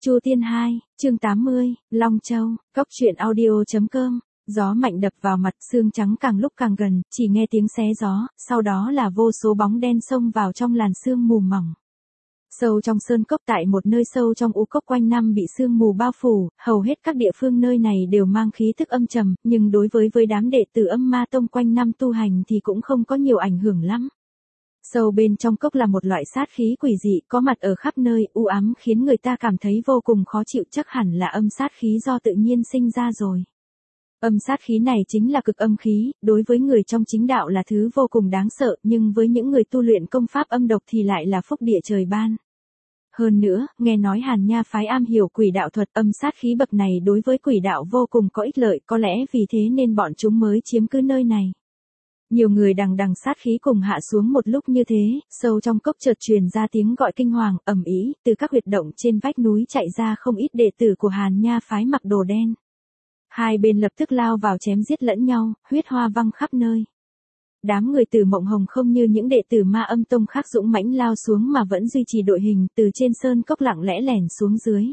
Chu Tiên 2, chương 80, Long Châu, Cốc truyện audio.com. Gió mạnh đập vào mặt, sương trắng càng lúc càng gần, chỉ nghe tiếng xé gió, sau đó là vô số bóng đen xông vào trong làn sương mù mỏng. Sâu trong sơn cốc, tại một nơi sâu trong u cốc quanh năm bị sương mù bao phủ, hầu hết các địa phương nơi này đều mang khí thức âm trầm, nhưng đối với đám đệ tử Âm Ma Tông quanh năm tu hành thì cũng không có nhiều ảnh hưởng lắm. Sâu bên trong cốc là một loại sát khí quỷ dị có mặt ở khắp nơi, u ám khiến người ta cảm thấy vô cùng khó chịu, chắc hẳn là âm sát khí do tự nhiên sinh ra rồi. Âm sát khí này chính là cực âm khí, đối với người trong chính đạo là thứ vô cùng đáng sợ, nhưng với những người tu luyện công pháp âm độc thì lại là phúc địa trời ban. Hơn nữa, nghe nói Hàn Nha phái am hiểu quỷ đạo thuật, âm sát khí bậc này đối với quỷ đạo vô cùng có ích lợi, có lẽ vì thế nên bọn chúng mới chiếm cứ nơi này. Nhiều người đằng đằng sát khí cùng hạ xuống một lúc như thế, sâu trong cốc chợt truyền ra tiếng gọi kinh hoàng, ầm ĩ, từ các huyệt động trên vách núi chạy ra không ít đệ tử của Hàn Nha phái mặc đồ đen. Hai bên lập tức lao vào chém giết lẫn nhau, huyết hoa văng khắp nơi. Đám người Từ Mộng Hồng không như những đệ tử Ma Âm Tông khác dũng mãnh lao xuống mà vẫn duy trì đội hình, từ trên sơn cốc lặng lẽ lẻn xuống dưới.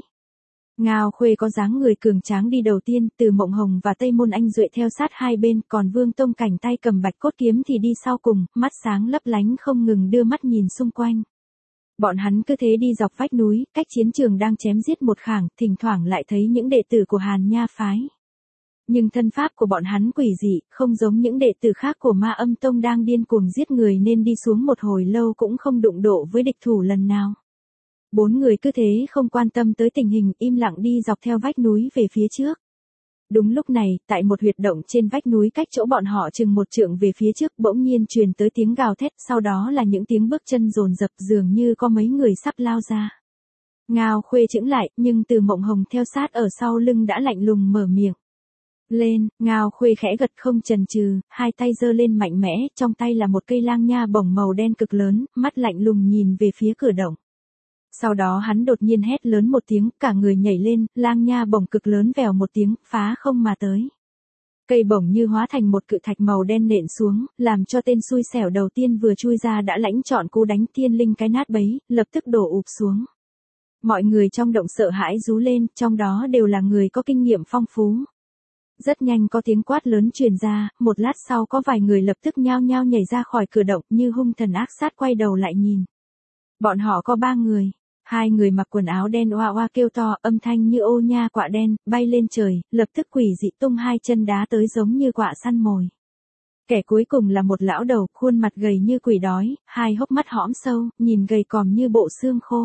Ngao Khuê có dáng người cường tráng đi đầu tiên, Từ Mộng Hồng và Tây Môn Anh Duệ theo sát hai bên, còn Vương Tông Cảnh tay cầm bạch cốt kiếm thì đi sau cùng, mắt sáng lấp lánh không ngừng đưa mắt nhìn xung quanh. Bọn hắn cứ thế đi dọc vách núi, cách chiến trường đang chém giết một khảng, thỉnh thoảng lại thấy những đệ tử của Hàn Nha phái. Nhưng thân pháp của bọn hắn quỷ dị, không giống những đệ tử khác của Ma Âm Tông đang điên cuồng giết người nên đi xuống một hồi lâu cũng không đụng độ với địch thủ lần nào. Bốn người cứ thế không quan tâm tới tình hình, im lặng đi dọc theo vách núi về phía trước. Đúng lúc này, tại một huyệt động trên vách núi cách chỗ bọn họ chừng một trượng về phía trước, bỗng nhiên truyền tới tiếng gào thét, sau đó là những tiếng bước chân dồn dập, dường như có mấy người sắp lao ra. Ngao Khuê chững lại, nhưng Từ Mộng Hồng theo sát ở sau lưng đã lạnh lùng mở miệng. Lên, Ngao Khuê khẽ gật không chần chừ, hai tay giơ lên mạnh mẽ, trong tay là một cây lang nha bổng màu đen cực lớn, mắt lạnh lùng nhìn về phía cửa động. Sau đó hắn đột nhiên hét lớn một tiếng, cả người nhảy lên, lang nha bổng cực lớn vèo một tiếng, phá không mà tới. Cây bổng như hóa thành một cự thạch màu đen nện xuống, làm cho tên xui xẻo đầu tiên vừa chui ra đã lãnh trọn cú đánh thiên linh cái nát bấy, lập tức đổ ụp xuống. Mọi người trong động sợ hãi rú lên, trong đó đều là người có kinh nghiệm phong phú. Rất nhanh có tiếng quát lớn truyền ra, một lát sau có vài người lập tức nhao nhao nhảy ra khỏi cửa động như hung thần ác sát quay đầu lại nhìn. Bọn họ có 3 người. 2 người mặc quần áo đen oa oa kêu to, âm thanh như ô nha quạ đen, bay lên trời, lập tức quỷ dị tung 2 chân đá tới giống như quạ săn mồi. Kẻ cuối cùng là một lão đầu, khuôn mặt gầy như quỷ đói, 2 hốc mắt hõm sâu, nhìn gầy còm như bộ xương khô.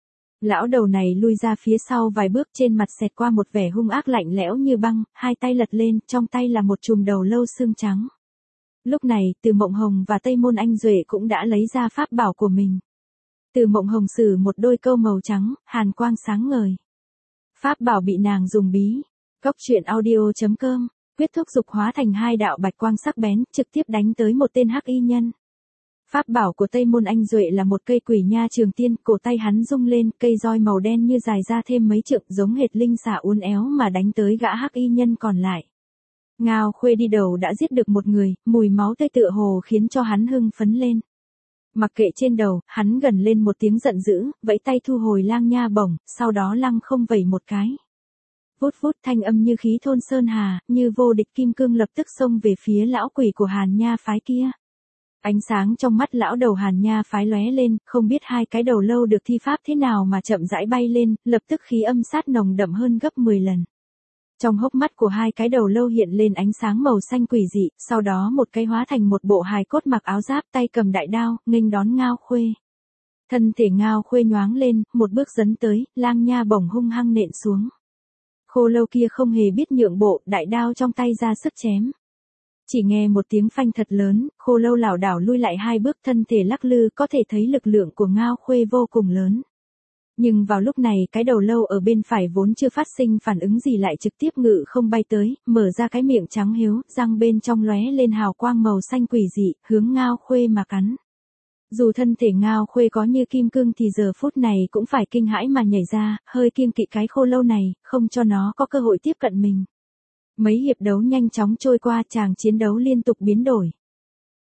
Lão đầu này lui ra phía sau vài bước, trên mặt xẹt qua một vẻ hung ác lạnh lẽo như băng, 2 tay lật lên, trong tay là một chùm đầu lâu xương trắng. Lúc này, Từ Mộng Hồng và Tây Môn Anh Duệ cũng đã lấy ra pháp bảo của mình. Từ Mộng Hồng sử một đôi câu màu trắng, hàn quang sáng ngời. Pháp bảo bị nàng dùng bí. Cốc truyện audio.com, quyết thúc dục hóa thành 2 đạo bạch quang sắc bén, trực tiếp đánh tới một tên hắc y nhân. Pháp bảo của Tây Môn Anh Duệ là một cây quỷ nha trường tiên, cổ tay hắn rung lên, cây roi màu đen như dài ra thêm mấy trượng, giống hệt linh xà uốn éo mà đánh tới gã hắc y nhân còn lại. Ngao Khuê đi đầu đã giết được một người, mùi máu tươi tựa hồ khiến cho hắn hưng phấn lên. Mặc kệ trên đầu, hắn gầm lên một tiếng giận dữ, vẫy tay thu hồi lang nha bổng, sau đó lăng không vẩy một cái. Vút vút, thanh âm như khí thôn sơn hà, như vô địch kim cương lập tức xông về phía lão quỷ của Hàn Nha phái kia. Ánh sáng trong mắt lão đầu Hàn Nha phái lóe lên, không biết 2 cái đầu lâu được thi pháp thế nào mà chậm rãi bay lên, lập tức khí âm sát nồng đậm hơn gấp 10 lần. Trong hốc mắt của 2 cái đầu lâu hiện lên ánh sáng màu xanh quỷ dị, sau đó một cái hóa thành một bộ hài cốt mặc áo giáp, tay cầm đại đao, nghênh đón Ngao Khuê. Thân thể Ngao Khuê nhoáng lên, một bước dấn tới, lang nha bổng hung hăng nện xuống. Khô lâu kia không hề biết nhượng bộ, đại đao trong tay ra sức chém. Chỉ nghe một tiếng phanh thật lớn, khô lâu lảo đảo lui lại 2 bước, thân thể lắc lư, có thể thấy lực lượng của Ngao Khuê vô cùng lớn. Nhưng vào lúc này cái đầu lâu ở bên phải vốn chưa phát sinh phản ứng gì lại trực tiếp ngự không bay tới, mở ra cái miệng trắng hiếu, răng bên trong lóe lên hào quang màu xanh quỷ dị, hướng Ngao Khuê mà cắn. Dù thân thể Ngao Khuê có như kim cương thì giờ phút này cũng phải kinh hãi mà nhảy ra, hơi kiêng kỵ cái khô lâu này, không cho nó có cơ hội tiếp cận mình. Mấy hiệp đấu nhanh chóng trôi qua, chàng chiến đấu liên tục biến đổi.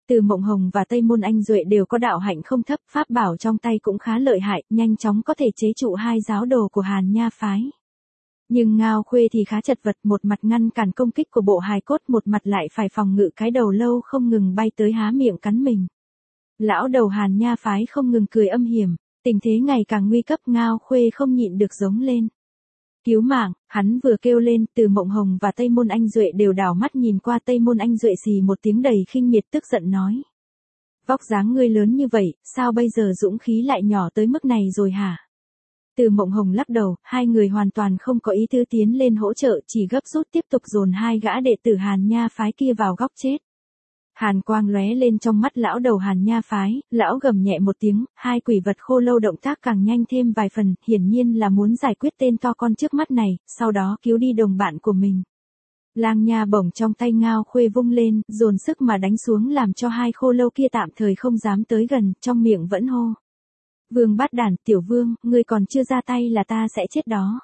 Từ Mộng Hồng và Tây Môn Anh Duệ đều có đạo hạnh không thấp, pháp bảo trong tay cũng khá lợi hại, nhanh chóng có thể chế trụ hai giáo đồ của Hàn Nha phái. Nhưng Ngao Khuê thì khá chật vật, một mặt ngăn cản công kích của bộ hài cốt, một mặt lại phải phòng ngự cái đầu lâu không ngừng bay tới há miệng cắn mình. Lão đầu Hàn Nha phái không ngừng cười âm hiểm, tình thế ngày càng nguy cấp, Ngao Khuê không nhịn được giống lên. Cứu mạng, hắn vừa kêu lên, Từ Mộng Hồng và Tây Môn Anh Duệ đều đảo mắt nhìn qua. Tây Môn Anh Duệ xì một tiếng đầy khinh miệt, tức giận nói. Vóc dáng ngươi lớn như vậy, sao bây giờ dũng khí lại nhỏ tới mức này rồi hả? Từ Mộng Hồng lắc đầu, hai người hoàn toàn không có ý tứ tiến lên hỗ trợ, chỉ gấp rút tiếp tục dồn hai gã đệ tử Hàn Nha phái kia vào góc chết. Hàn quang lóe lên trong mắt lão đầu Hàn Nha phái, lão gầm nhẹ một tiếng, hai quỷ vật khô lâu động tác càng nhanh thêm vài phần, hiển nhiên là muốn giải quyết tên to con trước mắt này, sau đó cứu đi đồng bạn của mình. Lang nha bổng trong tay Ngao Khuê vung lên, dồn sức mà đánh xuống làm cho hai khô lâu kia tạm thời không dám tới gần, trong miệng vẫn hô. Vương Bát Đản, tiểu vương, ngươi còn chưa ra tay là ta sẽ chết đó.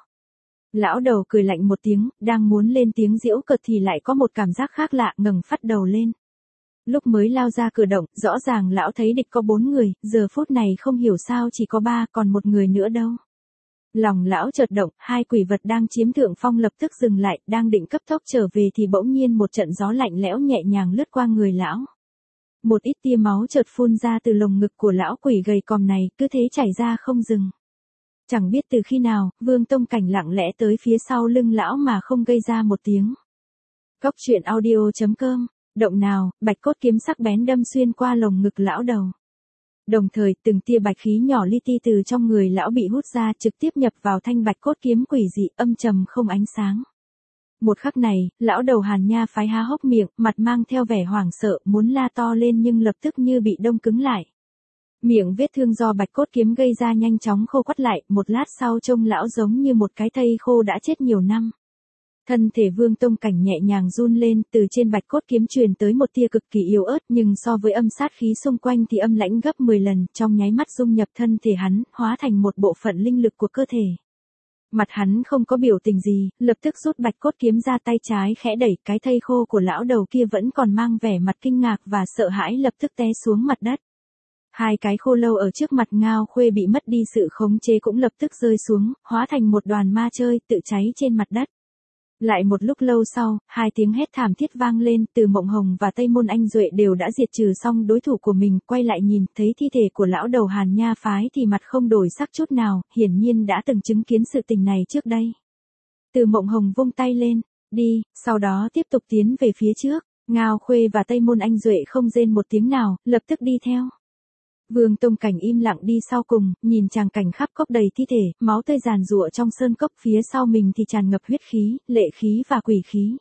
Lão đầu cười lạnh một tiếng, đang muốn lên tiếng giễu cợt thì lại có một cảm giác khác lạ, ngẩng phát đầu lên. Lúc mới lao ra cửa động, rõ ràng lão thấy địch có 4 người, giờ phút này không hiểu sao chỉ có 3, còn một người nữa đâu. Lòng lão chợt động, hai quỷ vật đang chiếm thượng phong lập tức dừng lại, đang định cấp tốc trở về thì bỗng nhiên một trận gió lạnh lẽo nhẹ nhàng lướt qua người lão. Một ít tia máu chợt phun ra từ lồng ngực của lão quỷ gầy còm này, cứ thế chảy ra không dừng. Chẳng biết từ khi nào, Vương Tông Cảnh lặng lẽ tới phía sau lưng lão mà không gây ra một tiếng. Cốc truyện audio.com. Động nào, bạch cốt kiếm sắc bén đâm xuyên qua lồng ngực lão đầu. Đồng thời, từng tia bạch khí nhỏ li ti từ trong người lão bị hút ra, trực tiếp nhập vào thanh bạch cốt kiếm quỷ dị, âm trầm không ánh sáng. Một khắc này, lão đầu Hàn Nha phái há hốc miệng, mặt mang theo vẻ hoảng sợ, muốn la to lên nhưng lập tức như bị đông cứng lại. Miệng vết thương do bạch cốt kiếm gây ra nhanh chóng khô quắt lại, một lát sau trông lão giống như một cái thây khô đã chết nhiều năm. Thân thể Vương Tông Cảnh nhẹ nhàng run lên, từ trên bạch cốt kiếm truyền tới một tia cực kỳ yếu ớt, nhưng so với âm sát khí xung quanh thì âm lãnh gấp 10 lần, trong nháy mắt dung nhập thân thể hắn, hóa thành một bộ phận linh lực của cơ thể. Mặt hắn không có biểu tình gì, lập tức rút bạch cốt kiếm ra, tay trái khẽ đẩy, cái thây khô của lão đầu kia vẫn còn mang vẻ mặt kinh ngạc và sợ hãi lập tức té xuống mặt đất. Hai cái khô lâu ở trước mặt Ngao Khuê bị mất đi sự khống chế cũng lập tức rơi xuống, hóa thành một đoàn ma chơi, tự cháy trên mặt đất. Lại một lúc lâu sau, hai tiếng hét thảm thiết vang lên, Từ Mộng Hồng và Tây Môn Anh Duệ đều đã diệt trừ xong đối thủ của mình, quay lại nhìn, thấy thi thể của lão đầu Hàn Nha phái thì mặt không đổi sắc chút nào, hiển nhiên đã từng chứng kiến sự tình này trước đây. Từ Mộng Hồng vung tay lên, đi, sau đó tiếp tục tiến về phía trước, Ngao Khuê và Tây Môn Anh Duệ không rên một tiếng nào, lập tức đi theo. Vương Tông Cảnh im lặng đi sau cùng, nhìn tràng cảnh khắp cốc đầy thi thể, máu tươi giàn giụa trong sơn cốc, phía sau mình thì tràn ngập huyết khí, lệ khí và quỷ khí.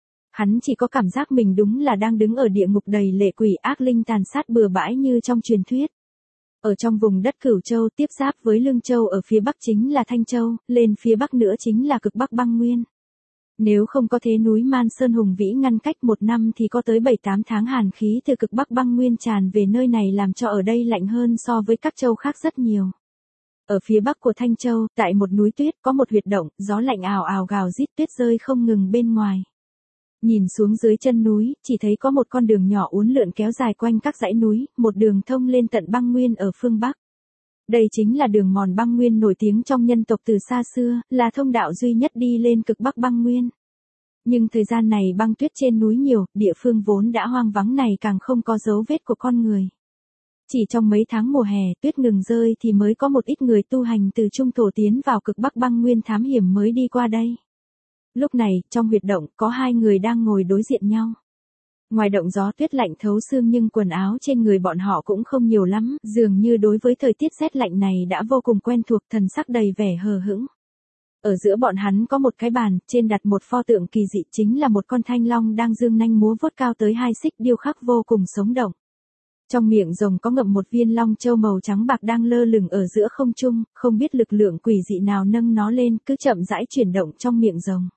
Hắn chỉ có cảm giác mình đúng là đang đứng ở địa ngục đầy lệ quỷ ác linh tàn sát bừa bãi như trong truyền thuyết. Ở trong vùng đất Cửu Châu tiếp giáp với Lương Châu ở phía bắc chính là Thanh Châu, lên phía bắc nữa chính là cực bắc băng nguyên. Nếu không có thế núi Man Sơn hùng vĩ ngăn cách 1 năm thì có tới 7-8 tháng hàn khí từ cực bắc băng nguyên tràn về nơi này làm cho ở đây lạnh hơn so với các châu khác rất nhiều. Ở phía bắc của Thanh Châu, tại một núi tuyết có một huyệt động, gió lạnh ào ào gào rít, tuyết rơi không ngừng bên ngoài. Nhìn xuống dưới chân núi, chỉ thấy có một con đường nhỏ uốn lượn kéo dài quanh các dãy núi, một đường thông lên tận băng nguyên ở phương bắc. Đây chính là đường mòn băng nguyên nổi tiếng trong nhân tộc từ xa xưa, là thông đạo duy nhất đi lên cực bắc băng nguyên. Nhưng thời gian này băng tuyết trên núi nhiều, địa phương vốn đã hoang vắng này càng không có dấu vết của con người. Chỉ trong mấy tháng mùa hè tuyết ngừng rơi thì mới có một ít người tu hành từ trung thổ tiến vào cực bắc băng nguyên thám hiểm mới đi qua đây. Lúc này, trong huyệt động có 2 người đang ngồi đối diện nhau. Ngoài động gió tuyết lạnh thấu xương nhưng quần áo trên người bọn họ cũng không nhiều lắm, dường như đối với thời tiết rét lạnh này đã vô cùng quen thuộc, thần sắc đầy vẻ hờ hững. Ở giữa bọn hắn có một cái bàn, trên đặt một pho tượng kỳ dị, chính là một con thanh long đang dương nanh múa vuốt cao tới 2 xích, điêu khắc vô cùng sống động. Trong miệng rồng có ngậm một viên long châu màu trắng bạc đang lơ lửng ở giữa không trung, không biết lực lượng quỷ dị nào nâng nó lên, cứ chậm rãi chuyển động trong miệng rồng.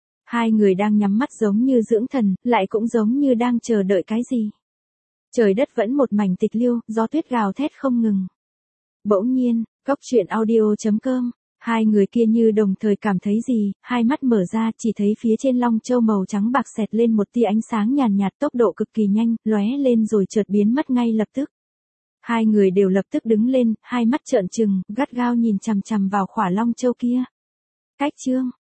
2 người đang nhắm mắt giống như dưỡng thần, lại cũng giống như đang chờ đợi cái gì. Trời đất vẫn một mảnh tịch liêu, gió tuyết gào thét không ngừng. Bỗng nhiên, cốc truyện audio.com Hai người kia như đồng thời cảm thấy gì, hai mắt mở ra chỉ thấy phía trên long châu màu trắng bạc xẹt lên một tia ánh sáng nhàn nhạt tốc độ cực kỳ nhanh, lóe lên rồi chợt biến mất ngay lập tức. Hai người đều lập tức đứng lên, hai mắt trợn trừng, gắt gao nhìn chằm chằm vào khỏa long châu kia. Cách chương